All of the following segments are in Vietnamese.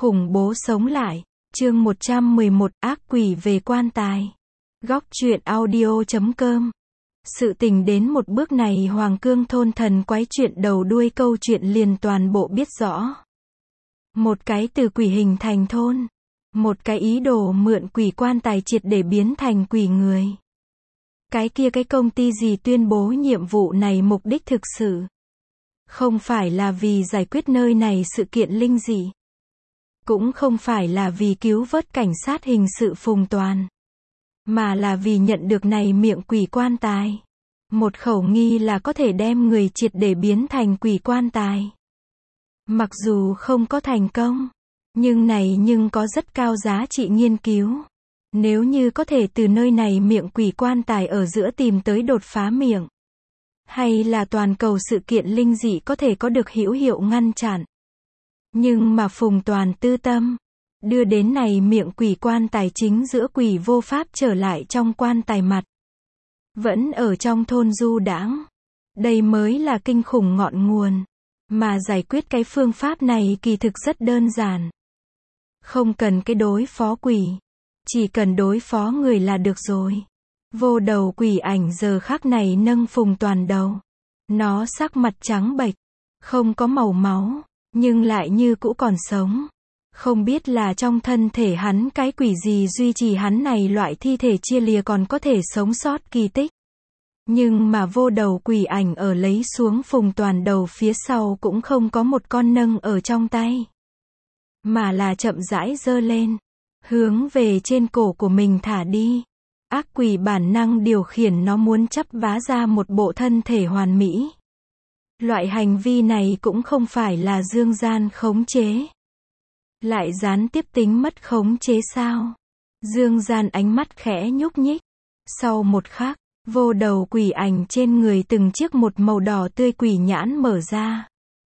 Khủng bố sống lại. Chương 111, ác quỷ về quan tài. Góc truyện audio.com. Sự tình đến một bước này Hoàng Cương thôn thần quái chuyện đầu đuôi câu chuyện liền toàn bộ biết rõ. Một cái từ quỷ hình thành thôn. Một cái ý đồ mượn quỷ quan tài triệt để biến thành quỷ người. Cái công ty gì tuyên bố nhiệm vụ này mục đích thực sự. Không phải là vì giải quyết nơi này sự kiện linh dị. Cũng không phải là vì cứu vớt cảnh sát hình sự Phùng Toàn. Mà là vì nhận được này miệng quỷ quan tài. Một khẩu nghi là có thể đem người triệt để biến thành quỷ quan tài. Mặc dù không có thành công. Nhưng có rất cao giá trị nghiên cứu. Nếu như có thể từ nơi này miệng quỷ quan tài ở giữa tìm tới đột phá miệng. Hay là toàn cầu sự kiện linh dị có thể có được hữu hiệu ngăn chặn. Nhưng mà Phùng Toàn tư tâm. Đưa đến này miệng quỷ quan tài chính giữa quỷ vô pháp trở lại trong quan tài mặt. Vẫn ở trong thôn du đãng. Đây mới là kinh khủng ngọn nguồn. Mà giải quyết cái phương pháp này kỳ thực rất đơn giản. Không cần cái đối phó quỷ. Chỉ cần đối phó người là được rồi. Vô đầu quỷ ảnh giờ khắc này nâng Phùng Toàn đầu. Nó sắc mặt trắng bệch. Không có màu máu. Nhưng lại như cũ còn sống. Không biết là trong thân thể hắn cái quỷ gì duy trì hắn này loại thi thể chia lìa còn có thể sống sót kỳ tích. Nhưng mà vô đầu quỷ ảnh ở lấy xuống Phùng Toàn đầu phía sau cũng không có một con nâng ở trong tay. Mà là chậm rãi giơ lên. Hướng về trên cổ của mình thả đi. Ác quỷ bản năng điều khiển nó muốn chắp vá ra một bộ thân thể hoàn mỹ. Loại hành vi này cũng không phải là dương gian khống chế. Lại gián tiếp tính mất khống chế sao? Dương gian ánh mắt khẽ nhúc nhích. Sau một khắc, vô đầu quỷ ảnh trên người từng chiếc một màu đỏ tươi quỷ nhãn mở ra.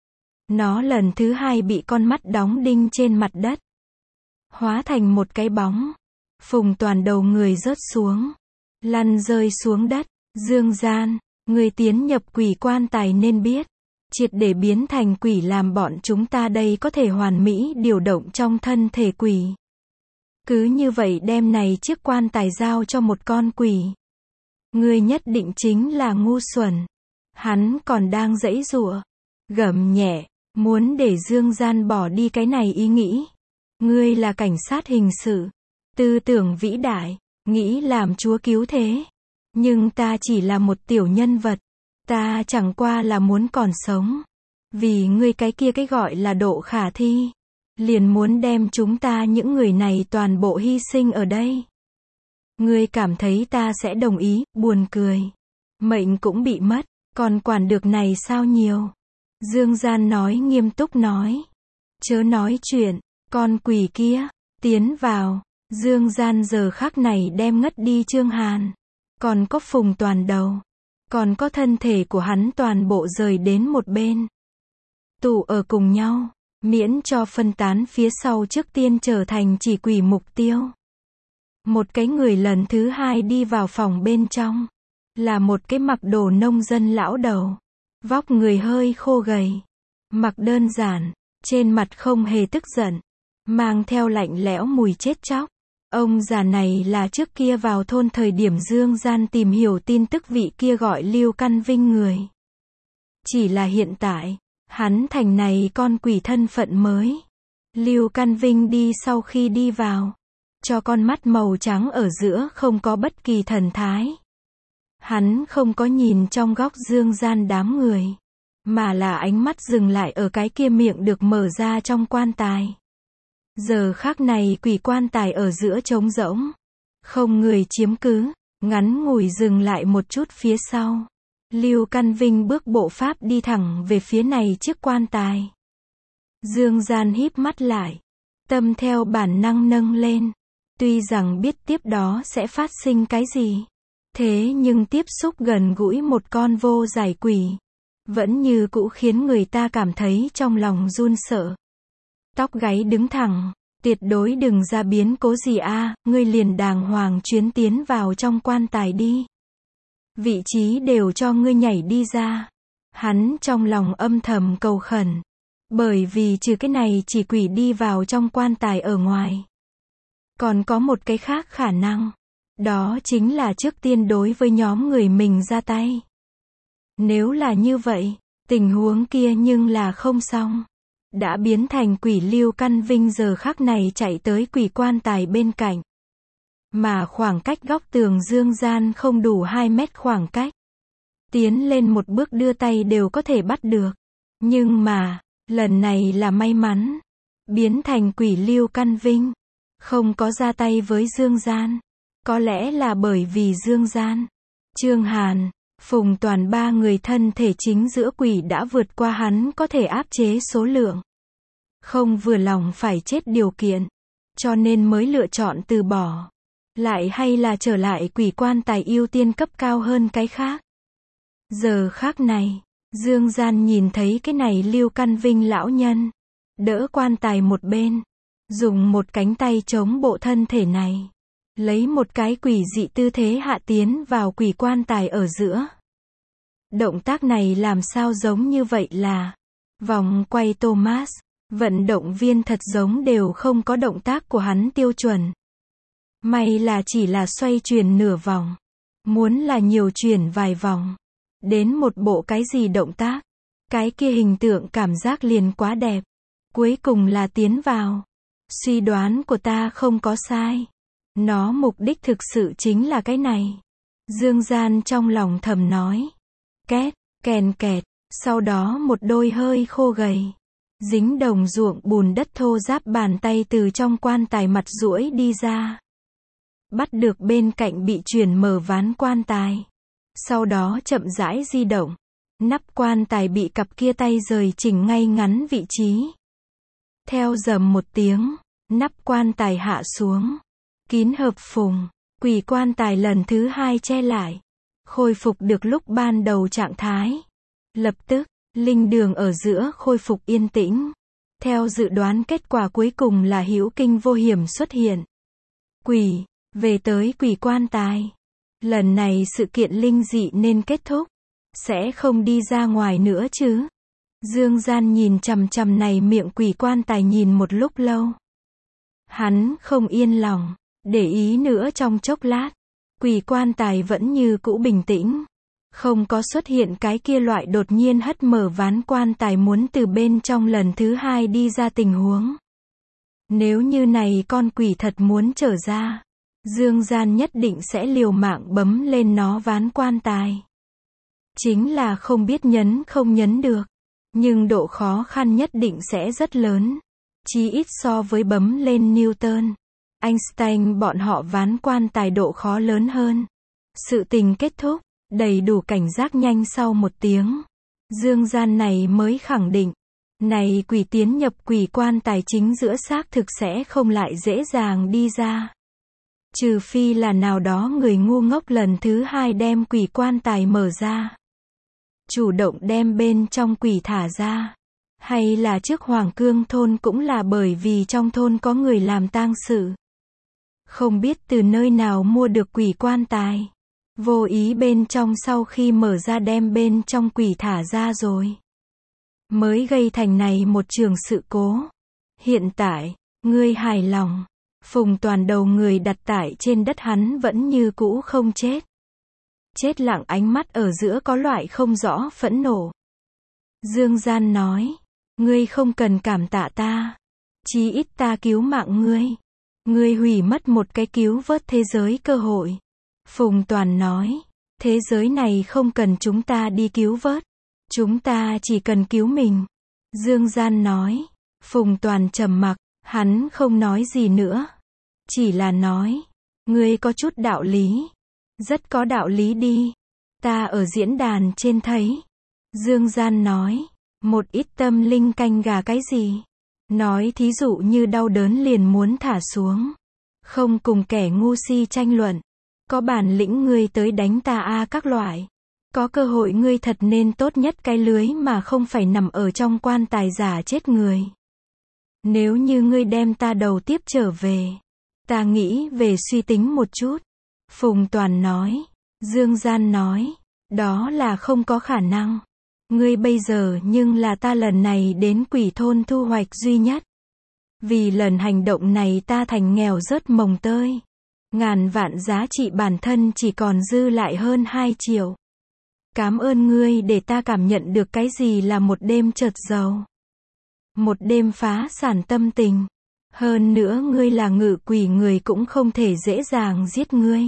Nó lần thứ hai bị con mắt đóng đinh trên mặt đất. Hóa thành một cái bóng. Phùng Toàn đầu người rớt xuống. Lăn rơi xuống đất. Dương gian, người tiến nhập quỷ quan tài nên biết. Triệt để biến thành quỷ làm bọn chúng ta đây có thể hoàn mỹ điều động trong thân thể quỷ. Cứ như vậy đem này chiếc quan tài giao cho một con quỷ. Ngươi nhất định chính là ngu xuẩn. Hắn còn đang giãy giụa, gầm nhẹ, muốn để Dương gian bỏ đi cái này ý nghĩ. Ngươi là cảnh sát hình sự, tư tưởng vĩ đại, nghĩ làm chúa cứu thế. Nhưng ta chỉ là một tiểu nhân vật. Ta chẳng qua là muốn còn sống. Vì ngươi cái gọi là độ khả thi. Liền muốn đem chúng ta những người này toàn bộ hy sinh ở đây. Ngươi cảm thấy ta sẽ đồng ý, buồn cười. Mệnh cũng bị mất, còn quản được này sao nhiều. Dương gian nói nghiêm túc nói. Chớ nói chuyện, con quỷ kia, tiến vào. Dương gian giờ khắc này đem ngất đi Trương Hàn. Còn có Phùng Toàn đầu. Còn có thân thể của hắn toàn bộ rời đến một bên. Tụ ở cùng nhau. Miễn cho phân tán phía sau trước tiên trở thành chỉ quỷ mục tiêu. Một cái người lần thứ hai đi vào phòng bên trong. Là một cái mặc đồ nông dân lão đầu. Vóc người hơi khô gầy. Mặc đơn giản. Trên mặt không hề tức giận. Mang theo lạnh lẽo mùi chết chóc. Ông già này là trước kia vào thôn thời điểm Dương gian tìm hiểu tin tức vị kia gọi Lưu Căn Vinh người. Chỉ là hiện tại, hắn thành này con quỷ thân phận mới. Lưu Căn Vinh đi sau khi đi vào, cho con mắt màu trắng ở giữa không có bất kỳ thần thái. Hắn không có nhìn trong góc Dương gian đám người, mà là ánh mắt dừng lại ở cái kia miệng được mở ra trong quan tài. Giờ khắc này quỷ quan tài ở giữa trống rỗng. Không người chiếm cứ. Ngắn ngủi dừng lại một chút phía sau. Lưu Căn Vinh bước bộ pháp đi thẳng về phía này chiếc quan tài. Dương gian híp mắt lại. Tâm theo bản năng nâng lên. Tuy rằng biết tiếp đó sẽ phát sinh cái gì. Thế nhưng tiếp xúc gần gũi một con vô giải quỷ. Vẫn như cũ khiến người ta cảm thấy trong lòng run sợ. Tóc gáy đứng thẳng, tuyệt đối đừng ra biến cố gì ngươi liền đàng hoàng chuyến tiến vào trong quan tài đi. Vị trí đều cho ngươi nhảy đi ra. Hắn trong lòng âm thầm cầu khẩn. Bởi vì trừ cái này chỉ quỷ đi vào trong quan tài ở ngoài. Còn có một cái khác khả năng. Đó chính là trước tiên đối với nhóm người mình ra tay. Nếu là như vậy, tình huống kia nhưng là không xong. Đã biến thành quỷ Lưu Căn Vinh giờ khắc này chạy tới quỷ quan tài bên cạnh. Mà khoảng cách góc tường dương gian không đủ 2 mét khoảng cách. Tiến lên một bước đưa tay đều có thể bắt được. Nhưng mà, lần này là may mắn. Biến thành quỷ Lưu Căn Vinh. Không có ra tay với Dương Gian. Có lẽ là bởi vì Dương Gian, Trương Hàn, Phùng Toàn ba người thân thể chính giữa quỷ đã vượt qua hắn có thể áp chế số lượng. Không vừa lòng phải chết điều kiện. Cho nên mới lựa chọn từ bỏ. Lại hay là trở lại quỷ quan tài ưu tiên cấp cao hơn cái khác. Giờ khác này, Dương Gian nhìn thấy cái này Lưu Căn Vinh lão nhân. Đỡ quan tài một bên. Dùng một cánh tay chống bộ thân thể này. Lấy một cái quỷ dị tư thế hạ tiến vào quỷ quan tài ở giữa. Động tác này làm sao giống như vậy là vòng quay Thomas. Vận động viên thật giống đều không có động tác của hắn tiêu chuẩn. May là chỉ là xoay chuyển nửa vòng. Muốn là nhiều chuyển vài vòng. Đến một bộ cái gì động tác. Cái kia hình tượng cảm giác liền quá đẹp. Cuối cùng là tiến vào. Suy đoán của ta không có sai. Nó mục đích thực sự chính là cái này. Dương Gian trong lòng thầm nói. Két, kèn kẹt. Sau đó một đôi hơi khô gầy. Dính đồng ruộng bùn đất thô ráp bàn tay từ trong quan tài mặt duỗi đi ra. Bắt được bên cạnh bị chuyển mở ván quan tài. Sau đó chậm rãi di động. Nắp quan tài bị cặp kia tay rời chỉnh ngay ngắn vị trí. Theo dầm một tiếng, nắp quan tài hạ xuống. Kín hợp phùng, quỷ quan tài lần thứ 2 che lại. Khôi phục được lúc ban đầu trạng thái. Lập tức, linh đường ở giữa khôi phục yên tĩnh. Theo dự đoán kết quả cuối cùng là hữu kinh vô hiểm xuất hiện. Quỷ, về tới quỷ quan tài. Lần này sự kiện linh dị nên kết thúc. Sẽ không đi ra ngoài nữa chứ. Dương Gian nhìn chằm chằm này miệng quỷ quan tài nhìn một lúc lâu. Hắn không yên lòng. Để ý nữa trong chốc lát. Quỷ quan tài vẫn như cũ bình tĩnh. Không có xuất hiện cái kia loại đột nhiên hất mở ván quan tài muốn từ bên trong lần thứ 2 đi ra tình huống. Nếu như này con quỷ thật muốn trở ra. Dương Gian nhất định sẽ liều mạng bấm lên nó ván quan tài. Chính là không biết nhấn không nhấn được. Nhưng độ khó khăn nhất định sẽ rất lớn. Chí ít so với bấm lên Newton, Einstein bọn họ ván quan tài độ khó lớn hơn. Sự tình kết thúc, đầy đủ cảnh giác nhanh sau 1 tiếng. Dương Gian này mới khẳng định. Này quỷ tiến nhập quỷ quan tài chính giữa xác thực sẽ không lại dễ dàng đi ra. Trừ phi là nào đó người ngu ngốc lần thứ 2 đem quỷ quan tài mở ra. Chủ động đem bên trong quỷ thả ra. Hay là trước Hoàng Cương thôn cũng là bởi vì trong thôn có người làm tang sự. Không biết từ nơi nào mua được quỷ quan tài. Vô ý bên trong sau khi mở ra đem bên trong quỷ thả ra rồi. Mới gây thành này một trường sự cố. Hiện tại, ngươi hài lòng. Phùng Toàn đầu người đặt tại trên đất hắn vẫn như cũ không chết. Chết lặng ánh mắt ở giữa có loại không rõ phẫn nộ. Dương Gian nói. Ngươi không cần cảm tạ ta. Chí ít ta cứu mạng ngươi. Ngươi hủy mất một cái cứu vớt thế giới cơ hội. Phùng Toàn nói. Thế giới này không cần chúng ta đi cứu vớt. Chúng ta chỉ cần cứu mình. Dương Gian nói. Phùng Toàn trầm mặc. Hắn không nói gì nữa. Chỉ là nói. Ngươi có chút đạo lý. Rất có đạo lý đi. Ta ở diễn đàn trên thấy. Dương Gian nói. Một ít tâm linh canh gà cái gì? Nói thí dụ như đau đớn liền muốn thả xuống. Không cùng kẻ ngu si tranh luận. Có bản lĩnh ngươi tới đánh ta a các loại. Có cơ hội ngươi thật nên tốt nhất cái lưới mà không phải nằm ở trong quan tài giả chết người. Nếu như ngươi đem ta đầu tiếp trở về. Ta nghĩ về suy tính một chút. Phùng Toàn nói. Dương Gian nói. Đó là không có khả năng. Ngươi bây giờ nhưng là ta lần này đến quỷ thôn thu hoạch duy nhất. Vì lần hành động này ta thành nghèo rớt mồng tơi. Ngàn vạn giá trị bản thân chỉ còn dư lại hơn 2 triệu. Cảm ơn ngươi để ta cảm nhận được cái gì là một đêm chợt giàu. Một đêm phá sản tâm tình. Hơn nữa ngươi là ngự quỷ, người cũng không thể dễ dàng giết ngươi.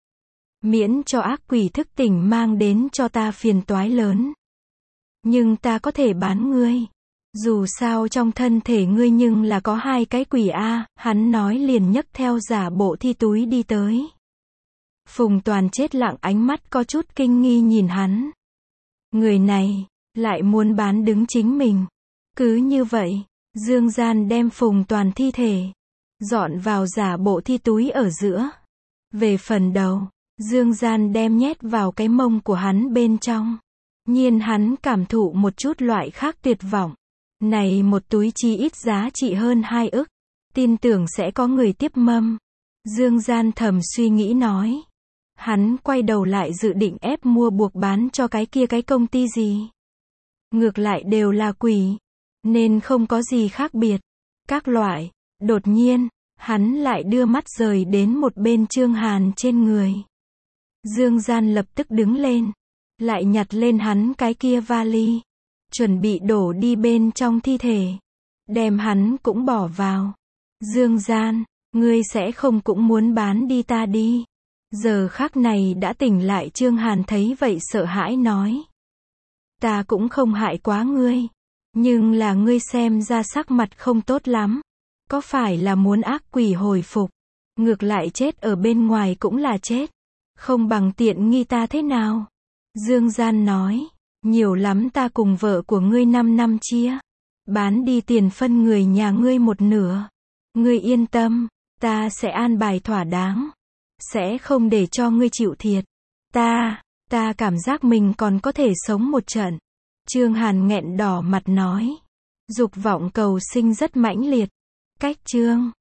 Miễn cho ác quỷ thức tỉnh mang đến cho ta phiền toái lớn. Nhưng ta có thể bán ngươi. Dù sao trong thân thể ngươi nhưng là có 2 cái quỷ a, hắn nói liền nhấc theo giả bộ thi túi đi tới. Phùng Toàn chết lặng, ánh mắt có chút kinh nghi nhìn hắn. Người này, lại muốn bán đứng chính mình. Cứ như vậy, Dương Gian đem Phùng Toàn thi thể, dọn vào giả bộ thi túi ở giữa. Về phần đầu, Dương Gian đem nhét vào cái mông của hắn bên trong. Nhiên hắn cảm thụ một chút loại khác tuyệt vọng. Này một túi chi ít giá trị hơn 2 ức. Tin tưởng sẽ có người tiếp mâm. Dương Gian thầm suy nghĩ nói. Hắn quay đầu lại dự định ép mua buộc bán cho cái công ty gì. Ngược lại đều là quỷ. Nên không có gì khác biệt. Các loại. Đột nhiên, hắn lại đưa mắt rời đến một bên Trương Hàn trên người. Dương Gian lập tức đứng lên. Lại nhặt lên hắn cái kia vali. Chuẩn bị đổ đi bên trong thi thể. Đem hắn cũng bỏ vào. Dương Gian, ngươi sẽ không cũng muốn bán đi ta đi. Giờ khắc này đã tỉnh lại Trương Hàn thấy vậy sợ hãi nói. Ta cũng không hại quá ngươi. Nhưng là ngươi xem ra sắc mặt không tốt lắm. Có phải là muốn ác quỷ hồi phục? Ngược lại chết ở bên ngoài cũng là chết. Không bằng tiện nghi ta thế nào? Dương Gian nói. Nhiều lắm ta cùng vợ của ngươi 5 năm chia. Bán đi tiền phân người nhà ngươi 1/2. Ngươi yên tâm. Ta sẽ an bài thỏa đáng. Sẽ không để cho ngươi chịu thiệt. Ta cảm giác mình còn có thể sống một trận. Trương Hàn nghẹn đỏ mặt nói. Dục vọng cầu sinh rất mãnh liệt. Cách chương